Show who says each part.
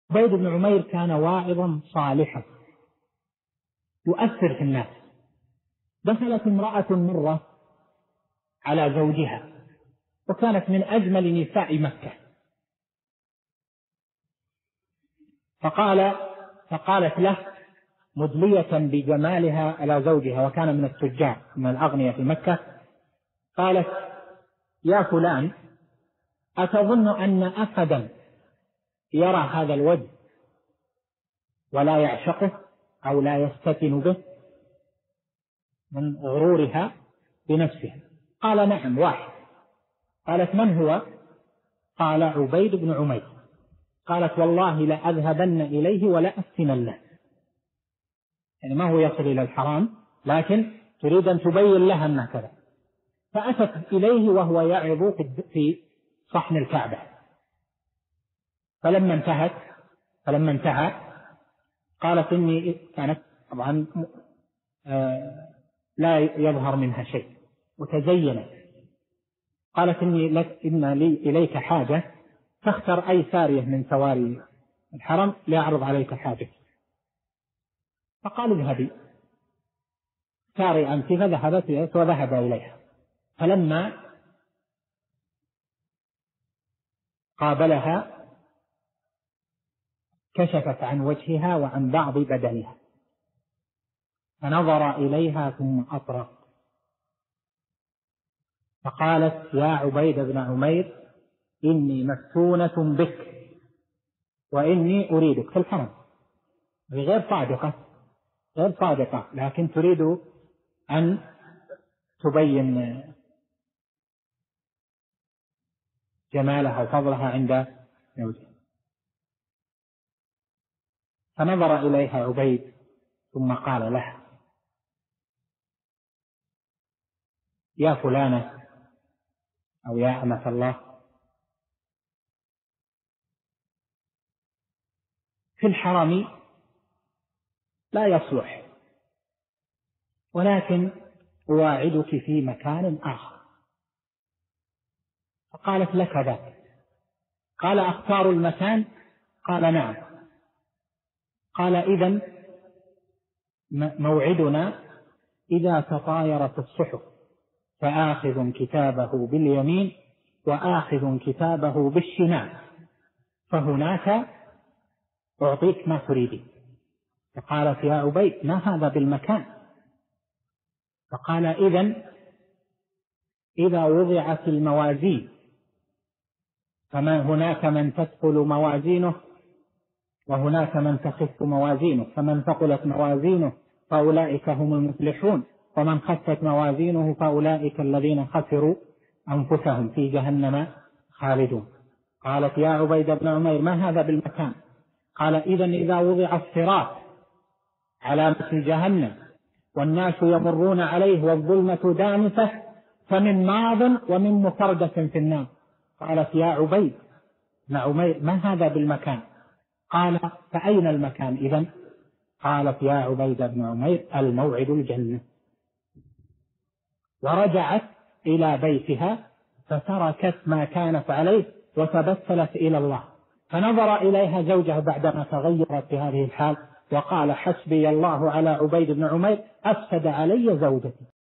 Speaker 1: عبيد بن عمير كان واعظا صالحا يؤثر في الناس. دخلت امرأة مرة على زوجها وكانت من أجمل نساء مكة، فقالت له مدلية بجمالها على زوجها، وكان من التجار من الأغنياء في مكة، قالت: يا فلان، أتظن أن أحدا يرى هذا الوجه ولا يعشقه أو لا يستتن به؟ من غرورها بنفسها. قال: نعم، واحد. قالت: من هو؟ قال: عبيد بن عمير. قالت: والله لأذهبن إليه ولا أفتنن له. يعني ما هو يصل إلى الحرام، لكن تريد أن تبين لها أنه كذا. فأتت إليه وهو يعظ في صحن الكعبة، فلما انتهى قالت: إني كانت طبعا لا يظهر منها شيء وتزينت. قالت: إن لي إليك حاجة، فاختر أي سارية من سواري الحرم لأعرض عليك حاجة. فقال: اذهبي ساري أنت. فذهبت وذهب إليها. فلما قابلها كشفت عن وجهها وعن بعض بدنها، فنظر إليها ثم أطرق، فقالت: يا عبيد بن عمير، إني مفتونة بك وإني أريدك في الحرم. غير صادقة، لكن تريد أن تبين جمالها وفضلها عند زوجها. فنظر إليها عبيد ثم قال لها: يا فلانة أو يا أمة الله، في الحرم لا يصلح، ولكن أواعدك في مكان آخر. فقالت: لك ذاك. قال: أختار المكان؟ قال: نعم. قال: إذن موعدنا إذا تطايرت الصحف، فآخذ كتابه باليمين وآخذ كتابه بالشمال، فهناك أعطيك ما تريدين. فقالت: يا عبيد، ما هذا بالمكان؟ فقال: إذن إذا وضعت الموازين، فما هناك من تثقل موازينه وهناك من تخف موازينه، فمن ثقلت موازينه فأولئك هم المفلحون، ومن خفت موازينه فأولئك الذين خسروا أنفسهم في جهنم خالدون. قالت: يا عبيد بن عمير، ما هذا بالمكان؟ قال: إذن إذا وضع الصراط على مثل جهنم والناس يمرون عليه والظلمة دامسة، فمن ماض ومن مفردة في النار. قالت: يا عبيد بن عمير، ما هذا بالمكان؟ قال: فأين المكان إذن؟ قالت: يا عبيد بن عمير، الموعد الجنة. ورجعت إلى بيتها فتركت ما كانت عليه وتبتلت إلى الله. فنظر إليها زوجها بعدما تغيرت في هذه الحال وقال: حسبي الله على عبيد بن عمير، أفسد علي زوجتي.